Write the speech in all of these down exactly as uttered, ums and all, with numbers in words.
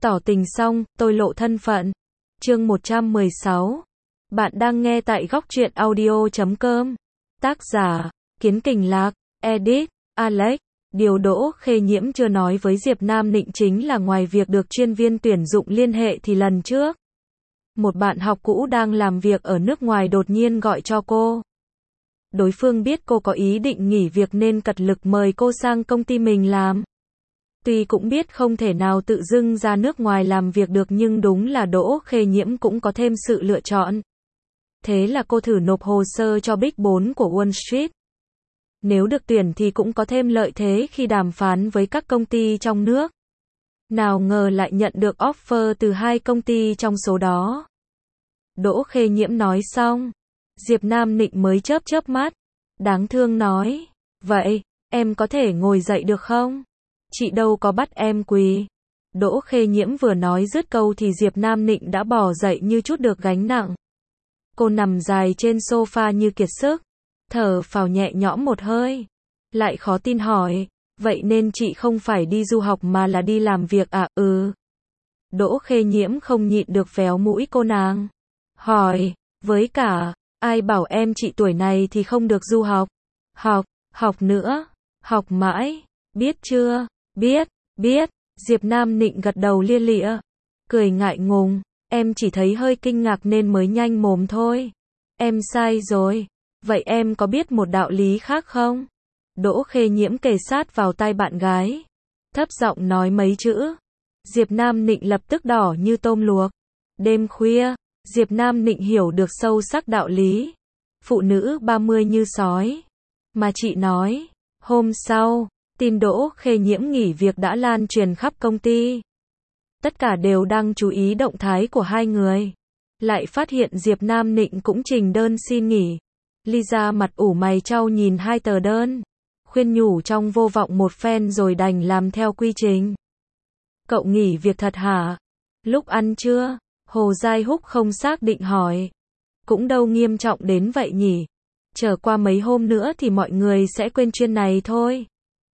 Tỏ tình xong, tôi lộ thân phận. Chương một trăm mười sáu. Bạn đang nghe tại góc truyện audio chấm com. Tác giả, Kiến Kình Lạc, edit, Alex. Điều Đỗ Khê Nhiễm chưa nói với Diệp Nam Nịnh chính là ngoài việc được chuyên viên tuyển dụng liên hệ thì lần trước, một bạn học cũ đang làm việc ở nước ngoài đột nhiên gọi cho cô. Đối phương biết cô có ý định nghỉ việc nên cật lực mời cô sang công ty mình làm. Tuy cũng biết không thể nào tự dưng ra nước ngoài làm việc được nhưng đúng là Đỗ Khê Nhiễm cũng có thêm sự lựa chọn. Thế là cô thử nộp hồ sơ cho Big bốn của Wall Street. Nếu được tuyển thì cũng có thêm lợi thế khi đàm phán với các công ty trong nước. Nào ngờ lại nhận được offer từ hai công ty trong số đó. Đỗ Khê Nhiễm nói xong, Diệp Nam Nịnh mới chớp chớp mắt, đáng thương nói, vậy, em có thể ngồi dậy được không? Chị đâu có bắt em quỳ. Đỗ Khê Nhiễm vừa nói dứt câu thì Diệp Nam Nịnh đã bò dậy như chút được gánh nặng. Cô nằm dài trên sofa như kiệt sức, thở phào nhẹ nhõm một hơi, lại khó tin hỏi, vậy nên chị không phải đi du học mà là đi làm việc à? Ừ. Đỗ Khê Nhiễm không nhịn được véo mũi cô nàng, hỏi, với cả, ai bảo em chị tuổi này thì không được du học? Học, học nữa, học mãi, biết chưa? Biết, biết. Diệp Nam Nịnh gật đầu lia lịa, cười ngại ngùng, em chỉ thấy hơi kinh ngạc nên mới nhanh mồm thôi. Em sai rồi. Vậy em có biết một đạo lý khác không? Đỗ Khê Nhiễm kề sát vào tai bạn gái, thấp giọng nói mấy chữ. Diệp Nam Nịnh lập tức đỏ như tôm luộc. Đêm khuya, Diệp Nam Nịnh hiểu được sâu sắc đạo lý. Phụ nữ ba mươi như sói. Mà chị nói, hôm sau, tin Đỗ Khê Nhiễm nghỉ việc đã lan truyền khắp công ty. Tất cả đều đang chú ý động thái của hai người. Lại phát hiện Diệp Nam Nịnh cũng trình đơn xin nghỉ. Lisa mặt ủ mày chau nhìn hai tờ đơn, khuyên nhủ trong vô vọng một phen rồi đành làm theo quy trình. Cậu nghỉ việc thật hả? Lúc ăn trưa, Hồ Giai Húc không xác định hỏi. Cũng đâu nghiêm trọng đến vậy nhỉ? Chờ qua mấy hôm nữa thì mọi người sẽ quên chuyện này thôi.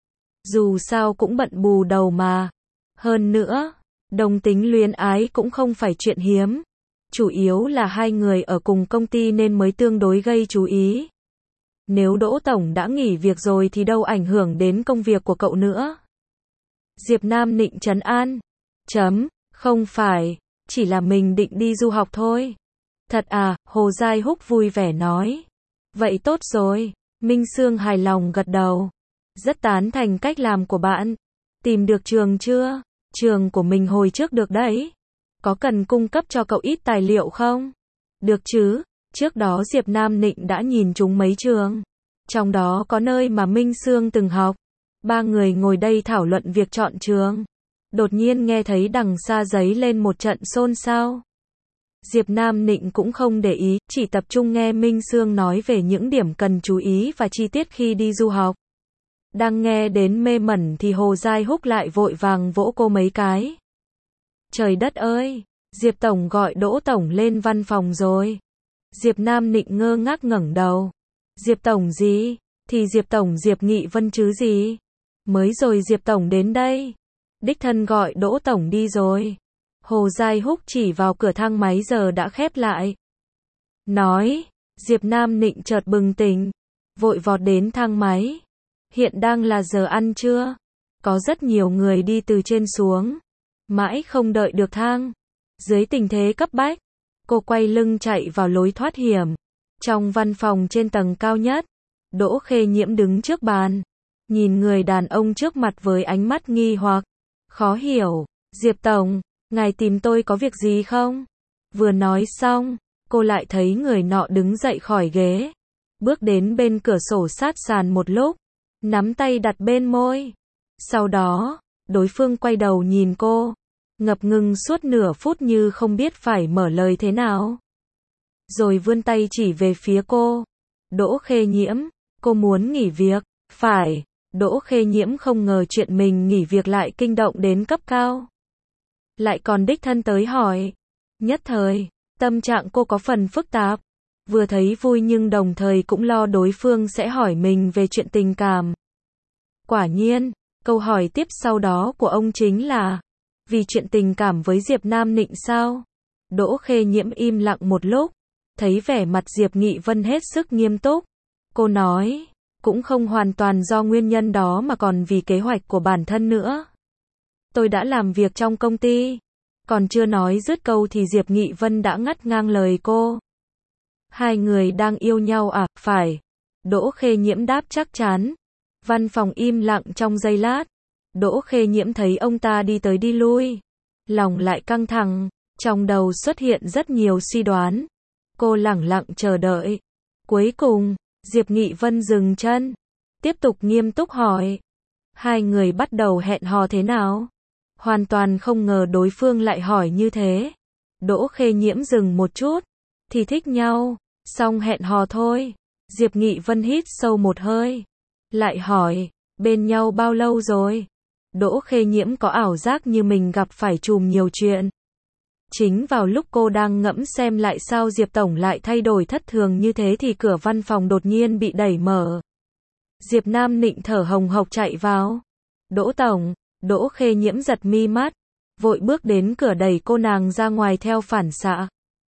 Dù sao cũng bận bù đầu mà. Hơn nữa, đồng tính luyến ái cũng không phải chuyện hiếm. Chủ yếu là hai người ở cùng công ty nên mới tương đối gây chú ý. Nếu Đỗ Tổng đã nghỉ việc rồi thì đâu ảnh hưởng đến công việc của cậu nữa. Diệp Nam Nịnh trấn an. Chấm, không phải, chỉ là mình định đi du học thôi. Thật à? Hồ Giai Húc vui vẻ nói. Vậy tốt rồi. Minh Sương hài lòng gật đầu. Rất tán thành cách làm của bạn. Tìm được trường chưa? Trường của mình hồi trước được đấy. Có cần cung cấp cho cậu ít tài liệu không? Được chứ, trước đó Diệp Nam Nịnh đã nhìn chúng mấy trường. Trong đó có nơi mà Minh Sương từng học. Ba người ngồi đây thảo luận việc chọn trường. Đột nhiên nghe thấy đằng xa giấy lên một trận xôn xao. Diệp Nam Nịnh cũng không để ý, chỉ tập trung nghe Minh Sương nói về những điểm cần chú ý và chi tiết khi đi du học. Đang nghe đến mê mẩn thì Hồ Giai Húc lại vội vàng vỗ cô mấy cái. Trời đất ơi, Diệp Tổng gọi Đỗ Tổng lên văn phòng rồi. Diệp Nam Nịnh ngơ ngác ngẩng đầu. Diệp Tổng gì? Thì Diệp Tổng Diệp Nghị Vân chứ gì? Mới rồi Diệp Tổng đến đây. Đích thân gọi Đỗ Tổng đi rồi. Hồ Giai Húc chỉ vào cửa thang máy giờ đã khép lại. Nói, Diệp Nam Nịnh chợt bừng tỉnh. Vội vọt đến thang máy. Hiện đang là giờ ăn trưa. Có rất nhiều người đi từ trên xuống. Mãi không đợi được thang. Dưới tình thế cấp bách, cô quay lưng chạy vào lối thoát hiểm. Trong văn phòng trên tầng cao nhất, Đỗ Khê Nhiễm đứng trước bàn, nhìn người đàn ông trước mặt với ánh mắt nghi hoặc, khó hiểu. Diệp Tổng, ngài tìm tôi có việc gì không? Vừa nói xong, cô lại thấy người nọ đứng dậy khỏi ghế, bước đến bên cửa sổ sát sàn một lúc, nắm tay đặt bên môi. Sau đó, đối phương quay đầu nhìn cô, ngập ngừng suốt nửa phút như không biết phải mở lời thế nào. Rồi vươn tay chỉ về phía cô. Đỗ Khê Nhiễm, cô muốn nghỉ việc, phải. Đỗ Khê Nhiễm không ngờ chuyện mình nghỉ việc lại kinh động đến cấp cao. Lại còn đích thân tới hỏi. Nhất thời, tâm trạng cô có phần phức tạp. Vừa thấy vui nhưng đồng thời cũng lo đối phương sẽ hỏi mình về chuyện tình cảm. Quả nhiên, câu hỏi tiếp sau đó của ông chính là, Vì chuyện tình cảm với Diệp Nam Nịnh sao? Đỗ Khê Nhiễm im lặng một lúc, thấy vẻ mặt Diệp Nghị Vân hết sức nghiêm túc. Cô nói, cũng không hoàn toàn do nguyên nhân đó mà còn vì kế hoạch của bản thân nữa. Tôi đã làm việc trong công ty. Còn chưa nói dứt câu thì Diệp Nghị Vân đã ngắt ngang lời cô. Hai người đang yêu nhau à? Phải. Đỗ Khê Nhiễm đáp chắc chắn. Văn phòng im lặng trong giây lát. Đỗ Khê Nhiễm thấy ông ta đi tới đi lui. Lòng lại căng thẳng, trong đầu xuất hiện rất nhiều suy đoán. Cô lẳng lặng chờ đợi. Cuối cùng, Diệp Nghị Vân dừng chân. Tiếp tục nghiêm túc hỏi. Hai người bắt đầu hẹn hò thế nào? Hoàn toàn không ngờ đối phương lại hỏi như thế. Đỗ Khê Nhiễm dừng một chút. Thì thích nhau, xong hẹn hò thôi. Diệp Nghị Vân hít sâu một hơi. Lại hỏi, bên nhau bao lâu rồi? Đỗ Khê Nhiễm có ảo giác như mình gặp phải trùm nhiều chuyện. Chính vào lúc cô đang ngẫm xem lại sao Diệp Tổng lại thay đổi thất thường như thế thì cửa văn phòng đột nhiên bị đẩy mở. Diệp Nam Nịnh thở hồng hộc chạy vào. Đỗ Tổng, Đỗ Khê Nhiễm giật mi mắt, vội bước đến cửa đẩy cô nàng ra ngoài theo phản xạ.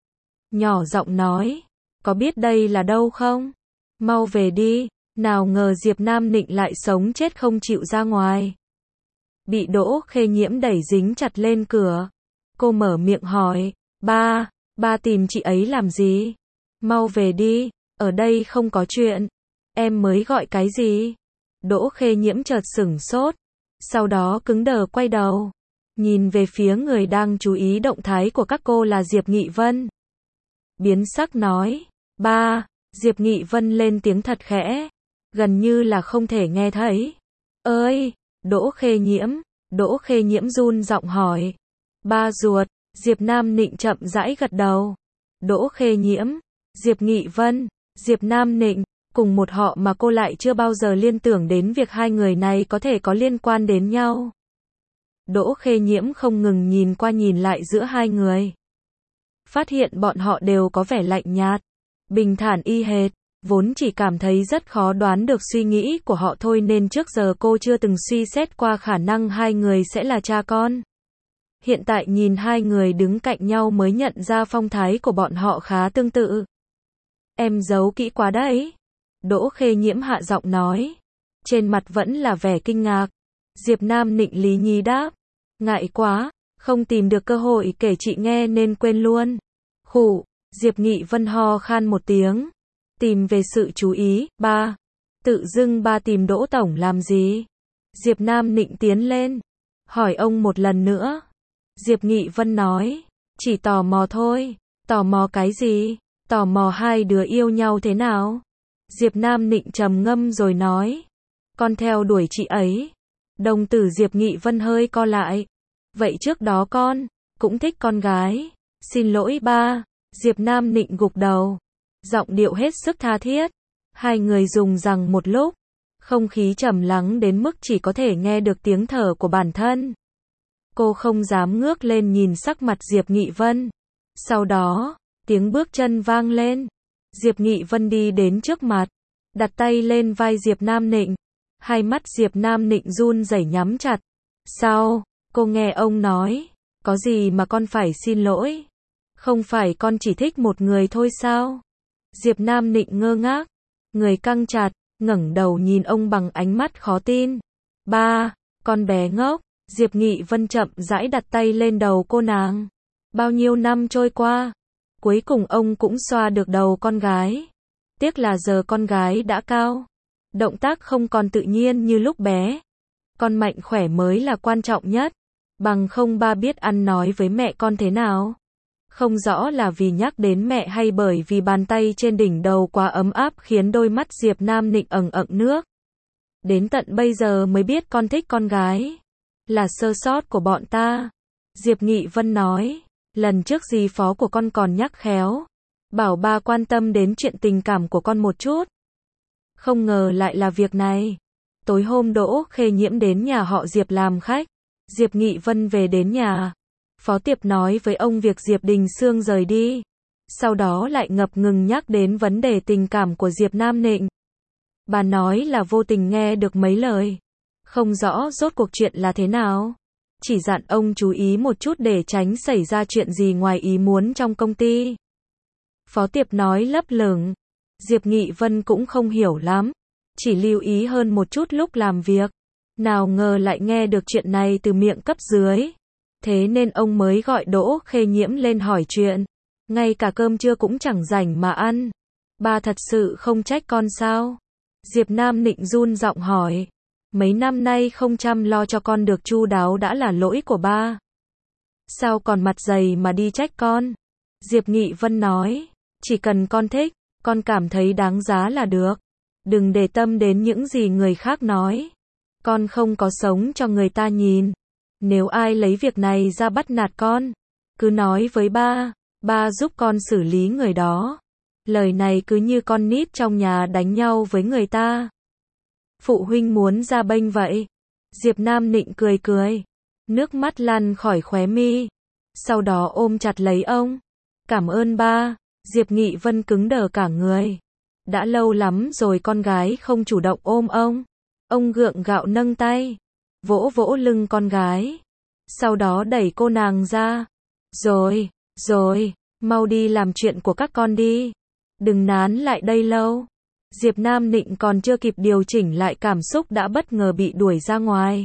Nhỏ giọng nói, có biết đây là đâu không? Mau về đi. Nào ngờ Diệp Nam Nịnh lại sống chết không chịu ra ngoài. Bị Đỗ Khê Nhiễm đẩy dính chặt lên cửa. Cô mở miệng hỏi, ba, ba tìm chị ấy làm gì? Mau về đi, ở đây không có chuyện. Em mới gọi cái gì? Đỗ Khê Nhiễm chợt sửng sốt, sau đó cứng đờ quay đầu, nhìn về phía người đang chú ý động thái của các cô là Diệp Nghị Vân. Biến sắc nói, ba, Diệp Nghị Vân lên tiếng thật khẽ, gần như là không thể nghe thấy. Ơi, Đỗ Khê Nhiễm, Đỗ Khê Nhiễm run giọng hỏi. Ba ruột, Diệp Nam Nịnh chậm rãi gật đầu. Đỗ Khê Nhiễm, Diệp Nghị Vân, Diệp Nam Nịnh, cùng một họ mà cô lại chưa bao giờ liên tưởng đến việc hai người này có thể có liên quan đến nhau. Đỗ Khê Nhiễm không ngừng nhìn qua nhìn lại giữa hai người. Phát hiện bọn họ đều có vẻ lạnh nhạt, bình thản y hệt, vốn chỉ cảm thấy rất khó đoán được suy nghĩ của họ thôi nên trước giờ cô chưa từng suy xét qua khả năng hai người sẽ là cha con. Hiện tại nhìn hai người đứng cạnh nhau mới nhận ra phong thái của bọn họ khá tương tự. Em giấu kỹ quá đấy. Đỗ Khê Nhiễm hạ giọng nói. Trên mặt vẫn là vẻ kinh ngạc. Diệp Nam Nịnh lý nhí đáp. Ngại quá, không tìm được cơ hội kể chị nghe nên quên luôn. Khụ, Diệp Nghị Vân ho khan một tiếng. Tìm về sự chú ý, ba. Tự dưng ba tìm Đỗ Tổng làm gì? Diệp Nam Nịnh tiến lên. Hỏi ông một lần nữa. Diệp Nghị Vân nói. Chỉ tò mò thôi. Tò mò cái gì? Tò mò hai đứa yêu nhau thế nào? Diệp Nam Nịnh trầm ngâm rồi nói. Con theo đuổi chị ấy. Đồng tử Diệp Nghị Vân hơi co lại. Vậy trước đó con cũng thích con gái. Xin lỗi ba. Diệp Nam Nịnh gục đầu. Giọng điệu hết sức tha thiết. Hai người dùng rằng một lúc. Không khí trầm lắng đến mức chỉ có thể nghe được tiếng thở của bản thân. Cô không dám ngước lên nhìn sắc mặt Diệp Nghị Vân. Sau đó, tiếng bước chân vang lên. Diệp Nghị Vân đi đến trước mặt, đặt tay lên vai Diệp Nam Nịnh. Hai mắt Diệp Nam Nịnh run rẩy nhắm chặt. Sao? Cô nghe ông nói. Có gì mà con phải xin lỗi? Không phải con chỉ thích một người thôi sao? Diệp Nam Nịnh ngơ ngác, người căng chặt, ngẩng đầu nhìn ông bằng ánh mắt khó tin. Ba, con bé ngốc. Diệp Nghị Vân chậm rãi đặt tay lên đầu cô nàng. Bao nhiêu năm trôi qua, cuối cùng ông cũng xoa được đầu con gái. Tiếc là giờ con gái đã cao, động tác không còn tự nhiên như lúc bé. Con mạnh khỏe mới là quan trọng nhất. Bằng không ba biết ăn nói với mẹ con thế nào. Không rõ là vì nhắc đến mẹ hay bởi vì bàn tay trên đỉnh đầu quá ấm áp khiến đôi mắt Diệp Nam Nịnh ẩn ẩn nước. Đến tận bây giờ mới biết con thích con gái. Là sơ sót của bọn ta. Diệp Nghị Vân nói. Lần trước dì phó của con còn nhắc khéo. Bảo ba quan tâm đến chuyện tình cảm của con một chút. Không ngờ lại là việc này. Tối hôm Đỗ Khê Nhiễm đến nhà họ Diệp làm khách. Diệp Nghị Vân về đến nhà. Phó Tiệp nói với ông việc Diệp Đình Sương rời đi. Sau đó lại ngập ngừng nhắc đến vấn đề tình cảm của Diệp Nam Nịnh. Bà nói là vô tình nghe được mấy lời. Không rõ rốt cuộc chuyện là thế nào. chỉ dặn ông chú ý một chút để tránh xảy ra chuyện gì ngoài ý muốn trong công ty. Phó Tiệp nói lấp lửng. Diệp Nghị Vân cũng không hiểu lắm, chỉ lưu ý hơn một chút lúc làm việc. Nào ngờ lại nghe được chuyện này từ miệng cấp dưới. Thế nên ông mới gọi Đỗ Khê Nhiễm lên hỏi chuyện. Ngay cả cơm trưa cũng chẳng rảnh mà ăn. Ba thật sự không trách con sao? Diệp Nam Nịnh run giọng hỏi. Mấy năm nay không chăm lo cho con được chu đáo đã là lỗi của ba. Sao còn mặt dày mà đi trách con? Diệp Nghị Vân nói. Chỉ cần con thích, con cảm thấy đáng giá là được. Đừng để tâm đến những gì người khác nói. Con không có sống cho người ta nhìn. Nếu ai lấy việc này ra bắt nạt con, cứ nói với ba, ba giúp con xử lý người đó. Lời này cứ như con nít trong nhà đánh nhau với người ta. Phụ huynh muốn ra bênh vậy. Diệp Nam Nịnh cười cười, nước mắt lăn khỏi khóe mi. Sau đó ôm chặt lấy ông. Cảm ơn ba. Diệp Nghị Vân cứng đờ cả người. Đã lâu lắm rồi con gái không chủ động ôm ông. Ông gượng gạo nâng tay, vỗ vỗ lưng con gái. Sau đó đẩy cô nàng ra. Rồi, rồi, mau đi làm chuyện của các con đi. Đừng nán lại đây lâu. Diệp Nam Nịnh còn chưa kịp điều chỉnh lại cảm xúc đã bất ngờ bị đuổi ra ngoài.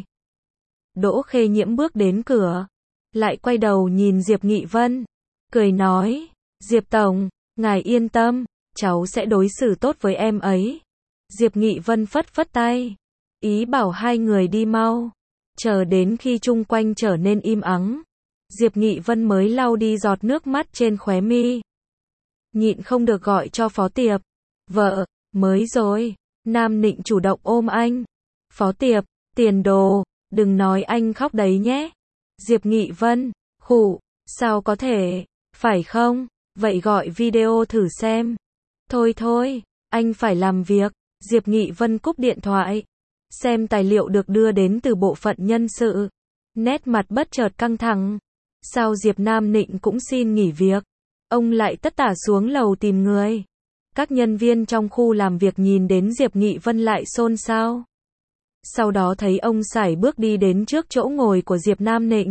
Đỗ Khê Nhiễm bước đến cửa, lại quay đầu nhìn Diệp Nghị Vân, cười nói, Diệp Tổng, ngài yên tâm, cháu sẽ đối xử tốt với em ấy. Diệp Nghị Vân phất phất tay, ý bảo hai người đi mau. Chờ đến khi chung quanh trở nên im ắng, Diệp Nghị Vân mới lau đi giọt nước mắt trên khóe mi. Nhịn không được gọi cho Phó Tiệp. Vợ, mới rồi. Nam Nịnh chủ động ôm anh. Phó Tiệp, tiền đồ, đừng nói anh khóc đấy nhé. Diệp Nghị Vân, khụ, sao có thể, phải không? Vậy gọi video thử xem. Thôi thôi, anh phải làm việc. Diệp Nghị Vân cúp điện thoại. Xem tài liệu được đưa đến từ bộ phận nhân sự. Nét mặt bất chợt căng thẳng. Sao Diệp Nam Nịnh cũng xin nghỉ việc? Ông lại tất tả xuống lầu tìm người. Các nhân viên trong khu làm việc nhìn đến Diệp Nghị Vân lại xôn xao. Sau đó thấy ông sải bước đi đến trước chỗ ngồi của Diệp Nam Nịnh.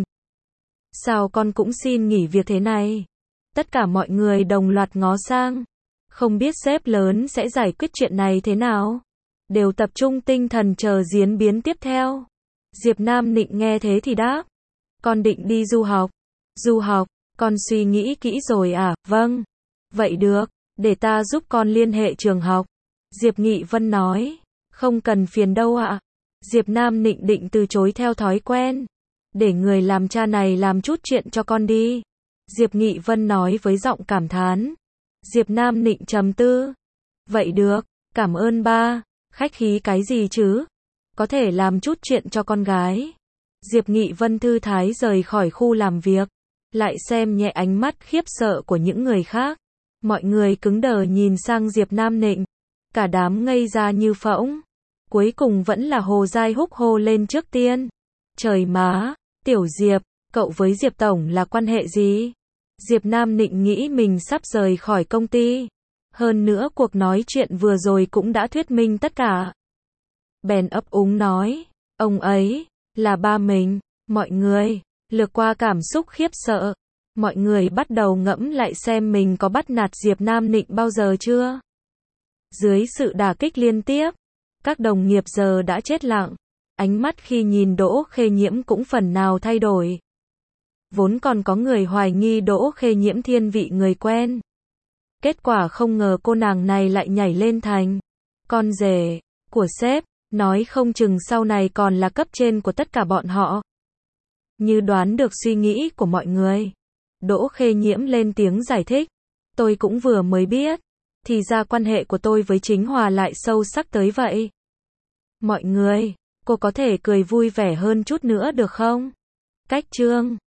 Sao con cũng xin nghỉ việc thế này? Tất cả mọi người đồng loạt ngó sang. Không biết sếp lớn sẽ giải quyết chuyện này thế nào? Đều tập trung tinh thần chờ diễn biến tiếp theo. Diệp Nam Nịnh nghe thế thì đáp. Con định đi du học. Du học, con suy nghĩ kỹ rồi à? Vâng. Vậy được, để ta giúp con liên hệ trường học. Diệp Nghị Vân nói. Không cần phiền đâu ạ. Diệp Nam Nịnh định từ chối theo thói quen. Để người làm cha này làm chút chuyện cho con đi. Diệp Nghị Vân nói với giọng cảm thán. Diệp Nam Nịnh trầm tư. Vậy được, cảm ơn ba. Khách khí cái gì chứ? Có thể làm chút chuyện cho con gái. Diệp Nghị Vân thư thái rời khỏi khu làm việc. Lại xem nhẹ ánh mắt khiếp sợ của những người khác. Mọi người cứng đờ nhìn sang Diệp Nam Nịnh. Cả đám ngây ra như phỗng. Cuối cùng vẫn là Hồ Giai Húc hô lên trước tiên. Trời má, Tiểu Diệp, cậu với Diệp Tổng là quan hệ gì? Diệp Nam Nịnh nghĩ mình sắp rời khỏi công ty. Hơn nữa cuộc nói chuyện vừa rồi cũng đã thuyết minh tất cả. Bèn ấp úng nói, ông ấy, là ba mình. Mọi người, lướt qua cảm xúc khiếp sợ. Mọi người bắt đầu ngẫm lại xem mình có bắt nạt Diệp Nam Nịnh bao giờ chưa. Dưới sự đả kích liên tiếp, các đồng nghiệp giờ đã chết lặng. Ánh mắt khi nhìn Đỗ Khê Nhiễm cũng phần nào thay đổi. Vốn còn có người hoài nghi Đỗ Khê Nhiễm thiên vị người quen. Kết quả không ngờ cô nàng này lại nhảy lên thành con rể của sếp, nói không chừng sau này còn là cấp trên của tất cả bọn họ. Như đoán được suy nghĩ của mọi người, Đỗ Khê Nhiễm lên tiếng giải thích. Tôi cũng vừa mới biết, thì ra quan hệ của tôi với Chính Hòa lại sâu sắc tới vậy. Mọi người, cô có thể cười vui vẻ hơn chút nữa được không? Cách chương